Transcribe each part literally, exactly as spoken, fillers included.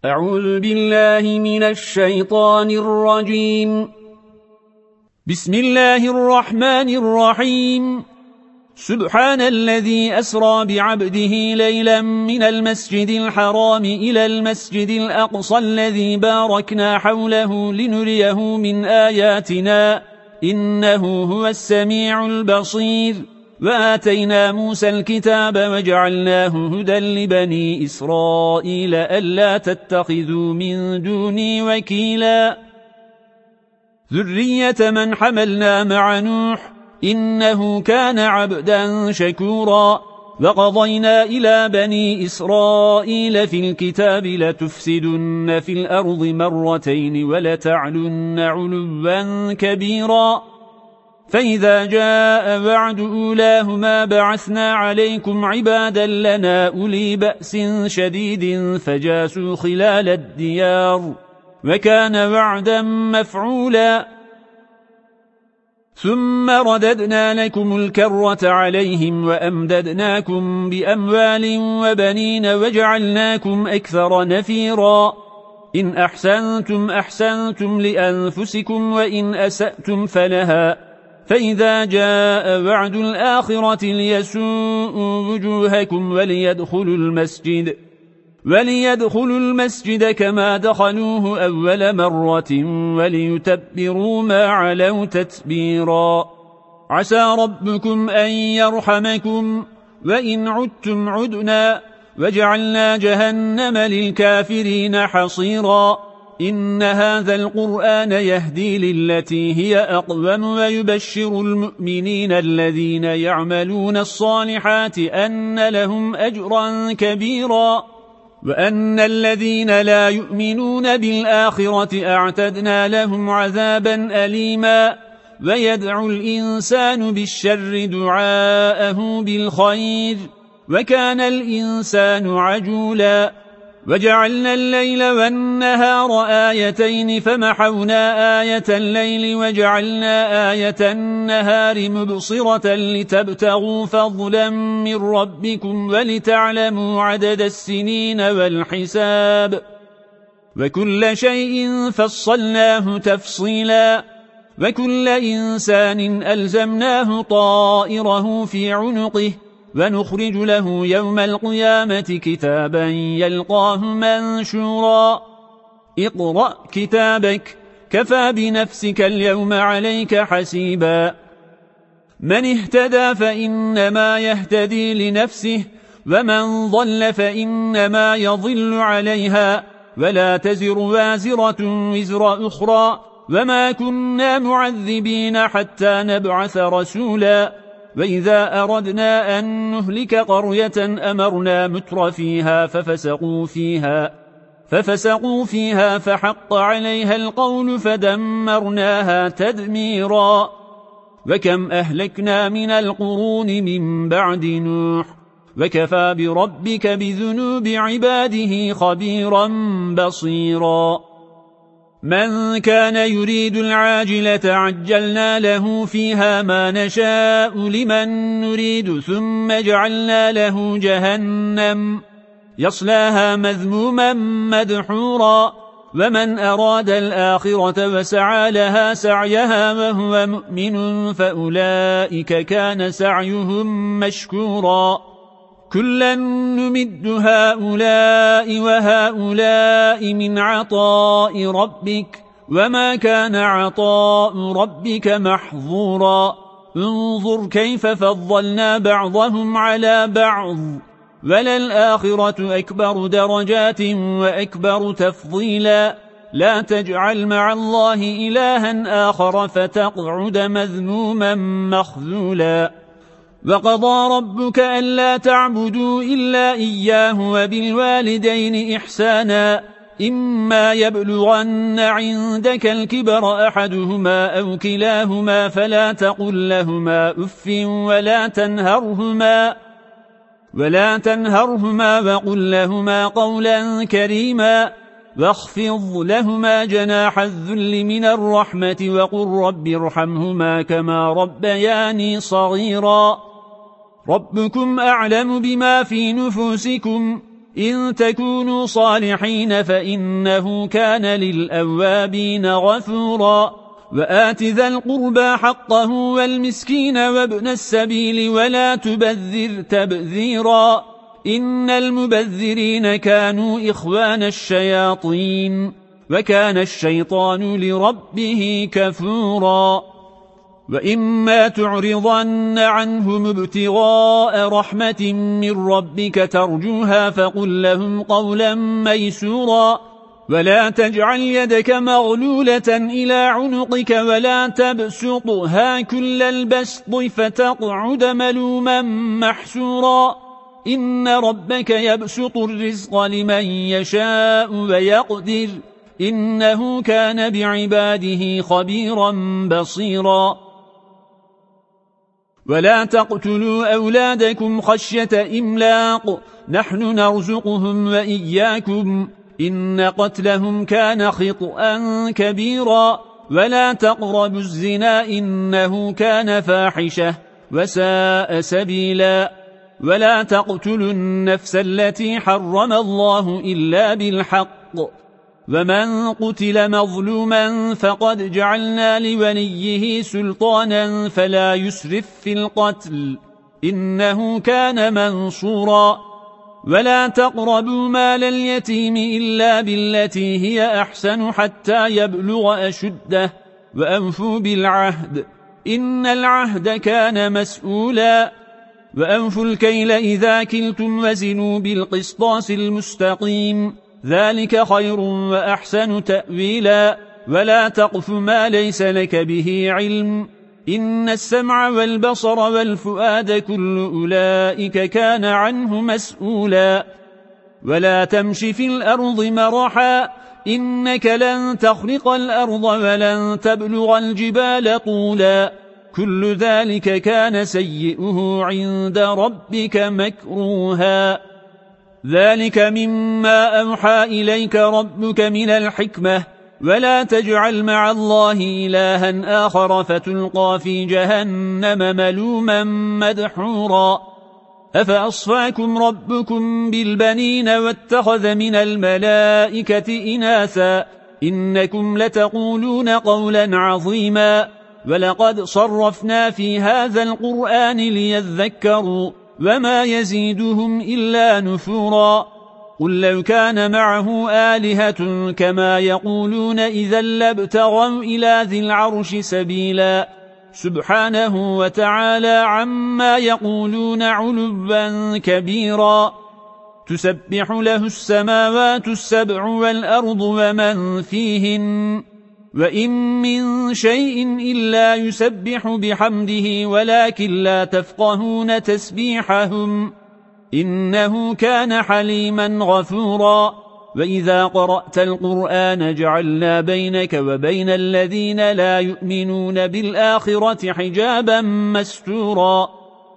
أعوذ بالله من الشيطان الرجيم. بسم الله الرحمن الرحيم. سبحان الذي أسرى بعبده ليلا من المسجد الحرام إلى المسجد الأقصى الذي باركنا حوله لنريه من آياتنا إنه هو السميع البصير. وآتينا موسى الكتاب وجعلناه هدى لبني إسرائيل ألا تتخذوا من دوني وكيلا. ذرية من حملنا مع نوح إنه كان عبدا شكورا. وقضينا إلى بني إسرائيل في الكتاب لتفسدن في الأرض مرتين ولتعلن علوا كبيرا. فإذا جاء وعد أولاهما بعثنا عليكم عبادا لنا أولي بأس شديد فجاسوا خلال الديار وكان وعدا مفعولا. ثم رددنا لكم الكرة عليهم وأمددناكم بأموال وبنين وجعلناكم أكثر نفيرا. إن أحسنتم أحسنتم لأنفسكم وإن أسأتم فلها. فإذا جاء وعد الآخرة ليسوءوا وجوهكم وليدخلوا المسجد وليدخلوا المسجد كما دخلوه أول مرة وليتبروا ما علوا تتبيرا. عسى ربكم أن يرحمكم وإن عدتم عدنا وجعلنا جهنم للكافرين حصيرا. إن هذا القرآن يهدي للتي هي أقوم ويبشر المؤمنين الذين يعملون الصالحات أن لهم أجرا كبيرا وأن الذين لا يؤمنون بالآخرة أعتدنا لهم عذابا أليما. ويدعو الإنسان بالشر دعاءه بالخير وكان الإنسان عجولا. وجعلنا الليل والنهار آيتين فمحونا آية الليل وجعلنا آية النهار مبصرة لتبتغوا فضلا من ربكم ولتعلموا عدد السنين والحساب وكل شيء فصلناه تفصيلا. وكل إنسان ألزمناه طائره في عنقه ونخرج له يوم القيامة كتابا يلقاه منشورا. اقرأ كتابك كفى بنفسك اليوم عليك حسيبا. من اهتدى فإنما يهتدي لنفسه ومن ضل فإنما يضل عليها ولا تزر وازرة وزر أخرى وما كنا معذبين حتى نبعث رسولا. وإذا أردنا أن نهلك قرية أمرنا متر فيها ففسقوا فيها ففسقوا فيها فحق عليها القول فدمرناها تدميرا. وكم أهلكنا من القرون من بعد نوح وكفى بربك بذنوب عباده خبيرا بصيرا. من كان يريد العاجلة عجلنا له فيها ما نشاء لمن نريد ثم جعلنا له جهنم يصلاها مذموما مدحورا. ومن أراد الآخرة وسعى لها سعيها وهو مؤمن فأولئك كان سعيهم مشكورا. كلا نمد هؤلاء وهؤلاء من عطاء ربك وما كان عطاء ربك محظورا. انظر كيف فضلنا بعضهم على بعض وللآخرة أكبر درجات وأكبر تفضيلا. لا تجعل مع الله إلها آخر فتقعد مذموما مخذولا. وقضى ربك ألا تعبدوا إلا إياه وبالوالدين إحسانا. إما يبلغن عندك الكبر أحدهما أو كلاهما فلا تقل لهما أف ولا تنهرهما ولا تنهرهما وقل لهما قولا كريما. واخفض لهما جناح الذل من الرحمة وقل رب ارحمهما كما ربياني صغيرا. ربكم أعلم بما في نفوسكم إن تكونوا صالحين فإنه كان للأوابين غفورا وآت ذا القربى حقه والمسكين وابن السبيل ولا تبذر تبذيرا إن المبذرين كانوا إخوان الشياطين وكان الشيطان لربه كفورا وإما تعرضن عنهم ابتغاء رحمة من ربك ترجوها فقل لهم قولا ميسورا ولا تجعل يدك مغلولة إلى عنقك ولا تبسطها كل البسط فتقعد ملوما محسورا إن ربك يبسط الرزق لمن يشاء ويقدر إنه كان بعباده خبيرا بصيرا ولا تقتلوا أولادكم خشية إملاق نحن نرزقهم وإياكم إن قتلهم كان خطأ كبيرا ولا تقربوا الزنا إنه كان فاحشة وساء سبيلا ولا تقتلوا النفس التي حرم الله إلا بالحق ومن قتل مظلوما فقد جعلنا لوليه سلطانا فلا يسرف في القتل إنه كان منصورا ولا تقربوا مال اليتيم إلا بالتي هي أحسن حتى يبلغ أشده وأنفوا بالعهد إن العهد كان مسؤولا وأنفوا الكيل إذا كلتم وزنوا بالقسطاس المستقيم ذلك خير وأحسن تأويلا ولا تقف ما ليس لك به علم إن السمع والبصر والفؤاد كل أولئك كان عنه مسؤولا ولا تمش في الأرض مرحا إنك لن تخلق الأرض ولن تبلغ الجبال طولا كل ذلك كان سيئه عند ربك مكروها ذلك مما أوحى إليك ربك من الحكمة ولا تجعل مع الله إلها آخر فتلقى في جهنم ملوما مدحورا أفأصفاكم ربكم بالبنين واتخذ من الملائكة إناثا إنكم لتقولون قولا عظيما ولقد صرفنا في هذا القرآن ليذكروا وما يزيدهم إلا نفورا قل لو كان معه آلهة كما يقولون إذا لابتغوا إلى ذي العرش سبيلا سبحانه وتعالى عما يقولون علوا كبيرا تسبح له السماوات السبع والأرض ومن فيهن وإن من شيء إلا يسبح بحمده ولكن لا تفقهون تسبيحهم إنه كان حليما غفورا وإذا قرأت القرآن جعلنا بينك وبين الذين لا يؤمنون بالآخرة حجابا مستورا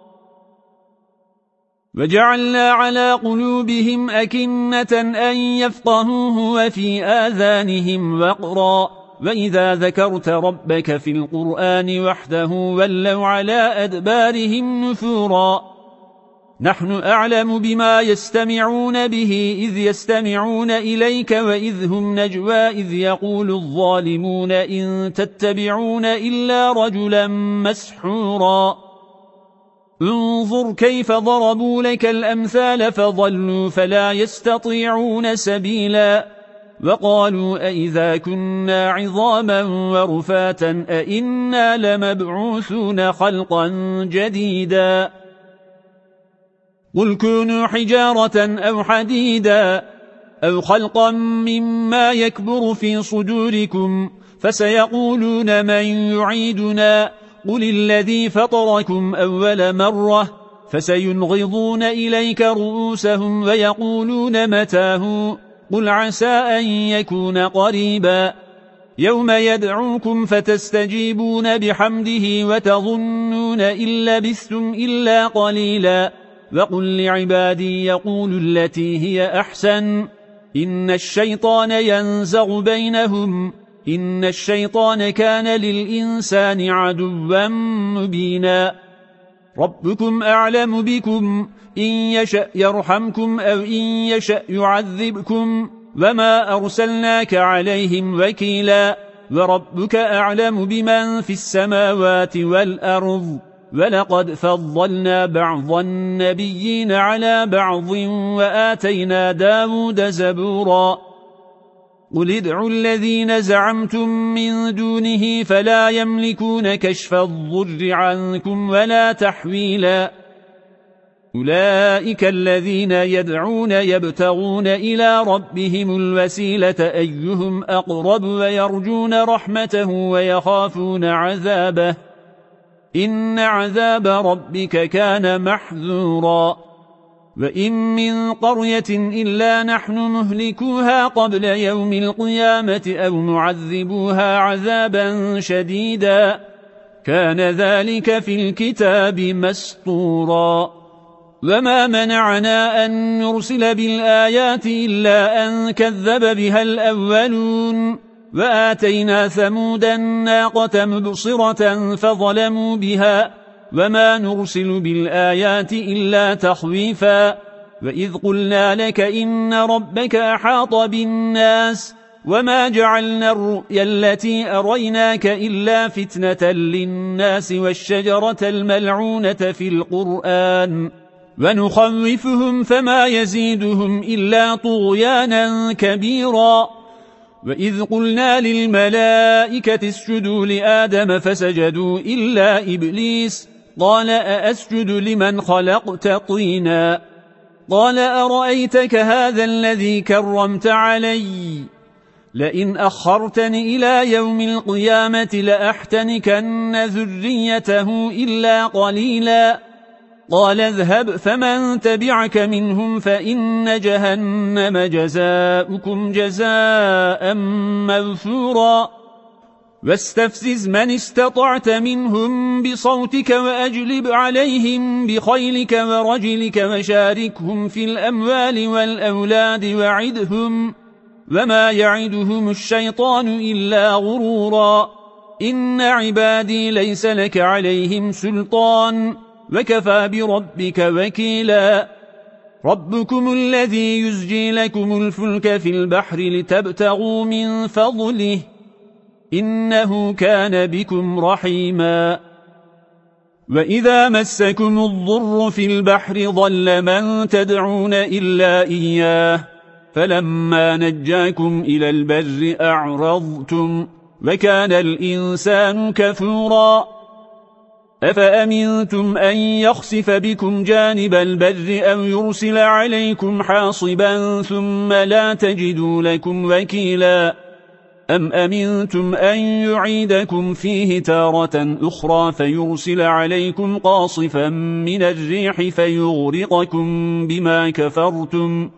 وجعلنا على قلوبهم أكنة أن يفقهوه وفي آذانهم وقرا وإذا ذكرت ربك في القرآن وحده ولوا على أدبارهم نفورا نحن أعلم بما يستمعون به إذ يستمعون إليك وإذ هم نجوى إذ يقول الظالمون إن تتبعون إلا رجلا مسحورا انظر كيف ضربوا لك الأمثال فضلوا فلا يستطيعون سبيلا وقالوا أئذا كنا عظاما ورفاتا أئنا لمبعوثون خلقا جديدا قل كونوا حجارة أو حديدا أو خلقا مما يكبر في صدوركم فسيقولون من يعيدنا قل الذي فطركم أول مرة فسينغضون إليك رؤوسهم ويقولون متاه قل عسى أن يكون قريبا يوم يدعوكم فتستجيبون بحمده وتظنون إن لبثتم إلا قليلا وقل لعبادي يقول التي هي أحسن إن الشيطان ينزغ بينهم إن الشيطان كان للإنسان عدوا مبينا ربكم أعلم بكم إن يشأ يرحمكم أو إن يشأ يعذبكم وما أرسلناك عليهم وكيلا وربك أعلم بمن في السماوات والأرض ولقد فضلنا بعض النبيين على بعض وآتينا داود زبورا قل ادعوا الذين زعمتم من دونه فلا يملكون كشف الضر عنكم ولا تحويلا أولئك الذين يدعون يبتغون إلى ربهم الوسيلة أيهم أقرب ويرجون رحمته ويخافون عذابه إن عذاب ربك كان محذورا وإن من قرية إلا نحن مهلكوها قبل يوم القيامة أو معذبوها عذابا شديدا كان ذلك في الكتاب مسطورا وما منعنا أن نرسل بالآيات إلا أن كذب بها الأولون وآتينا ثمود الناقة مبصرة فظلموا بها وما نرسل بالآيات إلا تخويفا وإذ قلنا لك إن ربك أحاط بالناس وما جعلنا الرؤيا التي أريناك إلا فتنة للناس والشجرة الملعونة في القرآن ونخوفهم فما يزيدهم إلا طغيانا كبيرا وإذ قلنا للملائكة اسجدوا لآدم فسجدوا إلا إبليس قال أأسجد لمن خلقت طينا قال أرأيتك هذا الذي كرمت علي لئن أخرتني إلى يوم القيامة لأحتنكن ذريته إلا قليلا قال اذهب فمن تبعك منهم فإن جهنم جزاؤكم جزاء موفورا واستفزز من استطعت منهم بصوتك وأجلب عليهم بخيلك ورجلك وشاركهم في الأموال والأولاد وعدهم وما يعدهم الشيطان إلا غرورا إن عبادي ليس لك عليهم سلطان وكفى بربك وكيلا ربكم الذي يزجي لكم الفلك في البحر لتبتغوا من فضله إنه كان بكم رحيما وإذا مسكم الضر في البحر ضل من تدعون إلا إياه فلما نجاكم إلى البر أعرضتم وكان الإنسان كفورا أفأمنتم أن يخسف بكم جانب البر أو يرسل عليكم حاصبا ثم لا تجدوا لكم وكيلا أم أمنتم أن يعيدكم فيه تارة أخرى فيرسل عليكم قاصفا من الريح فيغرقكم بما كفرتم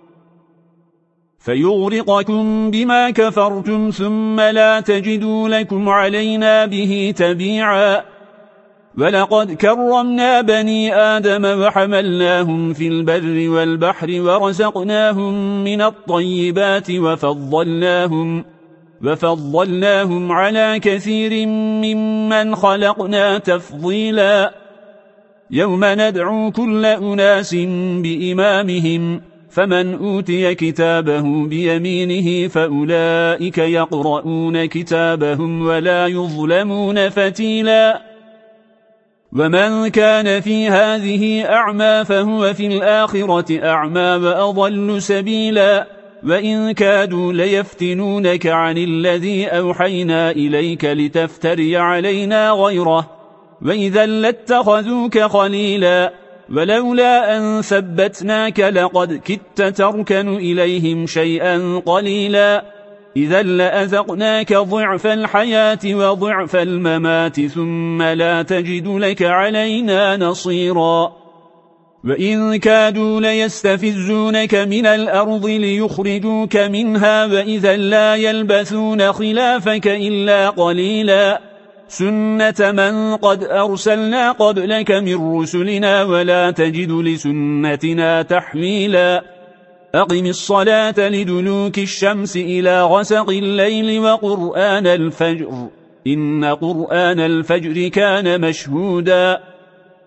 فيغرقكم بما كفرتم ثم لا تجدوا لكم علينا به تبيعا ولقد كرمنا بني آدم وحملناهم في البر والبحر ورزقناهم من الطيبات وفضلناهم وفضلناهم على كثير ممن خلقنا تفضيلا يوم ندعو كل أناس بإمامهم فمن أوتي كتابه بيمينه فأولئك يقرؤون كتابهم ولا يظلمون فتيلا ومن كان في هذه أعمى فهو في الآخرة أعمى وأضل سبيلا وإن كادوا ليفتنونك عن الذي أوحينا إليك لتفتري علينا غيره وإذا لاتخذوك خليلا ولولا أن ثبتناك لقد كدت تركن إليهم شيئا قليلا إذا لأذقناك ضعف الحياة وضعف الممات ثم لا تجد لك علينا نصيرا وإن كادوا ليستفزونك من الأرض ليخرجوك منها وإذا لا يلبثون خلافك إلا قليلا سنة من قد أرسلنا قبلك من رسلنا ولا تجد لسنتنا تحويلا أقم الصلاة لدلوك الشمس إلى غسق الليل وقرآن الفجر إن قرآن الفجر كان مشهودا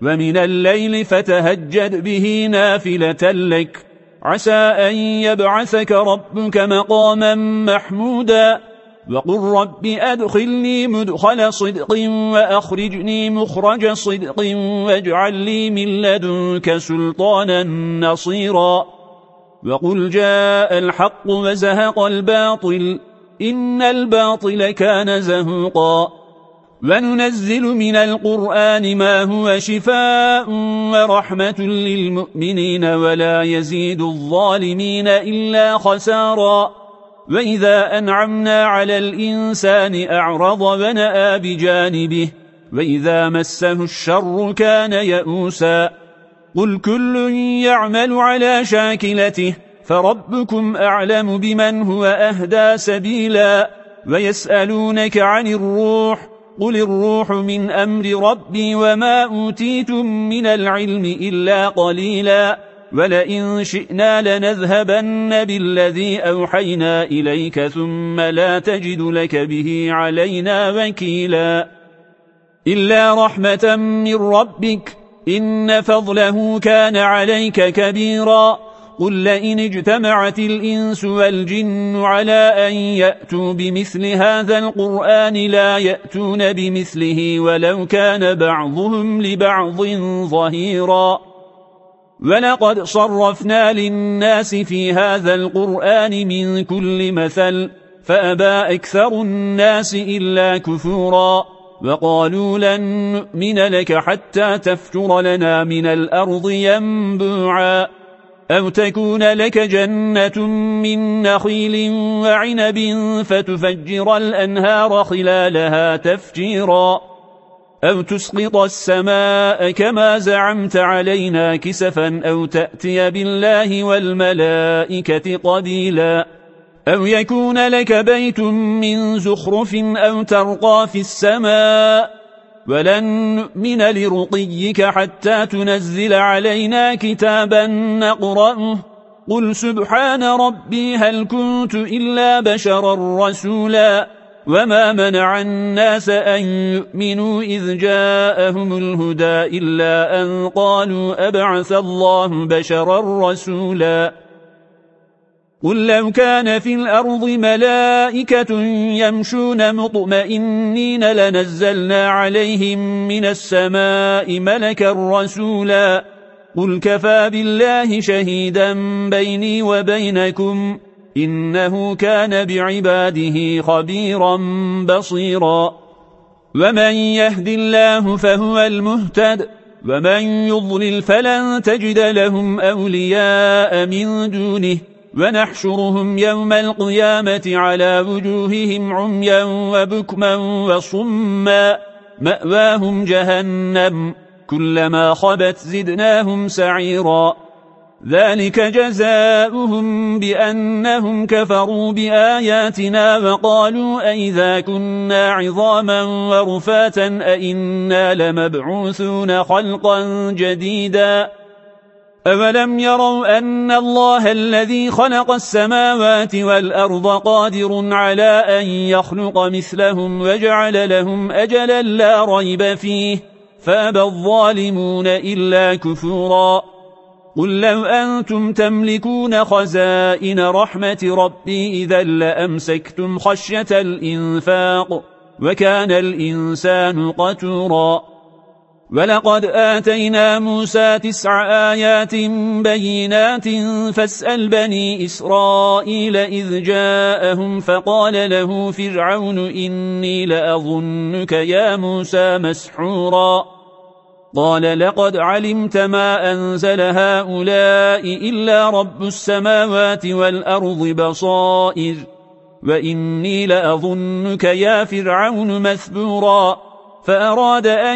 ومن الليل فتهجد به نافلة لك عسى أن يبعثك ربك مقاما محمودا وقل رب أدخلني مدخل صدق وأخرجني مخرج صدق واجعل لي من لدنك سلطانا نصيرا وقل جاء الحق وزهق الباطل إن الباطل كان زهوقا وننزل من القرآن ما هو شفاء ورحمة للمؤمنين ولا يزيد الظالمين إلا خسارا وإذا أنعمنا على الإنسان أعرض ونأى بجانبه وإذا مسه الشر كان يئوسا قل كل يعمل على شاكلته فربكم أعلم بمن هو أهدى سبيلا ويسألونك عن الروح قل الروح من أمر ربي وما أوتيتم من العلم إلا قليلا ولئن شئنا لنذهبن بالذي أوحينا إليك ثم لا تجد لك به علينا وكيلا إلا رحمة من ربك إن فضله كان عليك كبيرا قل لئن اجتمعت الإنس والجن على أن يأتوا بمثل هذا القرآن لا يأتون بمثله ولو كان بعضهم لبعض ظهيرا ولقد صرفنا للناس في هذا القرآن من كل مثل فأبى أكثر الناس إلا كفورا وقالوا لن نؤمن لك حتى تفجر لنا من الأرض ينبوعا أو تكون لك جنة من نخيل وعنب فتفجر الأنهار خلالها تفجيرا أو تسقط السماء كما زعمت علينا كسفا أو تأتي بالله والملائكة قبيلا أو يكون لك بيت من زخرف أو ترقى في السماء ولن نؤمن لرقيك حتى تنزل علينا كتابا نقرأه قل سبحان ربي هل كنت إلا بشرا رسولا وما منع الناس أن يؤمنوا إذ جاءهم الهدى إلا أن قالوا أبعث الله بشرا رسولا قل لو كان في الأرض ملائكة يمشون مطمئنين لنزلنا عليهم من السماء ملكا رسولا قل كفى بالله شهيدا بيني وبينكم إنه كان بعباده خبيرا بصيرا ومن يهد الله فهو المهتد ومن يضلل فلن تجد لهم أولياء من دونه ونحشرهم يوم القيامة على وجوههم عميا وبكما وصما مأواهم جهنم كلما خبت زدناهم سعيرا ذلك جزاؤهم بأنهم كفروا بآياتنا وقالوا أئذا كنا عظاما ورفاتا أئنا لمبعوثون خلقا جديدا أولم يروا أن الله الذي خلق السماوات والأرض قادر على أن يخلق مثلهم وجعل لهم أجلا لا ريب فيه فأبى الظالمون إلا كفورا قل لو أنتم تملكون خزائن رحمة ربي إذا لأمسكتم خشية الإنفاق وكان الإنسان قتورا ولقد آتينا موسى تسع آيات بينات فاسأل بني إسرائيل إذ جاءهم فقال له فرعون إني لأظنك يا موسى مسحورا قال لقد علمت ما أنزل هؤلاء إلا رب السماوات والأرض بصائر وإني لأظنك يا فرعون مثبورا فأراد أن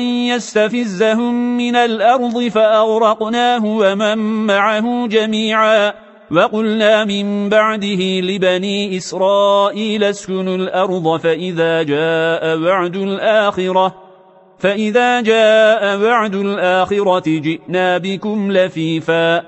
يستفزهم من الأرض فأغرقناه ومن معه جميعا وقلنا من بعده لبني إسرائيل اسكنوا الأرض فإذا جاء وعد الآخرة فإذا جاء وعد الآخرة جئنا بكم لفيفا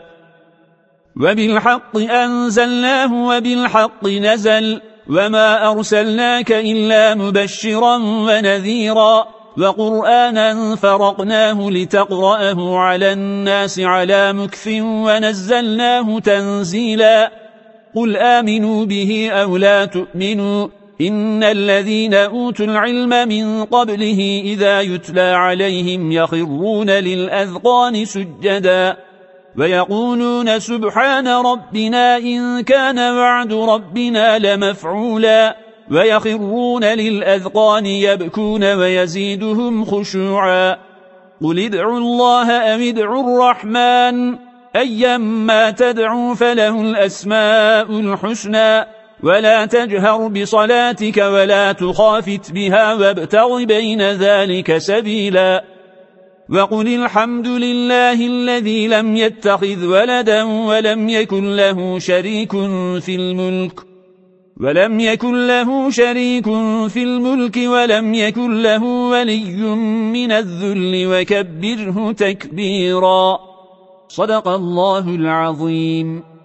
وبالحق أنزلناه وبالحق نزل وما أرسلناك إلا مبشرا ونذيرا وقرآنا فرقناه لتقرأه على الناس على مكث ونزلناه تنزيلا قل آمنوا به أو لا تؤمنوا إن الذين أوتوا العلم من قبله إذا يتلى عليهم يخرون للأذقان سجدا ويقولون سبحان ربنا إن كان وعد ربنا لمفعولا ويخرون للأذقان يبكون ويزيدهم خشوعا قل ادعوا الله أم ادعوا الرحمن أيما تدعوا فله الأسماء الحسنى ولا تجهر بصلاتك ولا تخافت بها وابتغ بين ذلك سبيلا وقل الحمد لله الذي لم يتخذ ولدا ولم يكن له شريك في الملك ولم يكن له شريك في الملك ولم يكن له ولي من الذل وكبره تكبيرا صدق الله العظيم.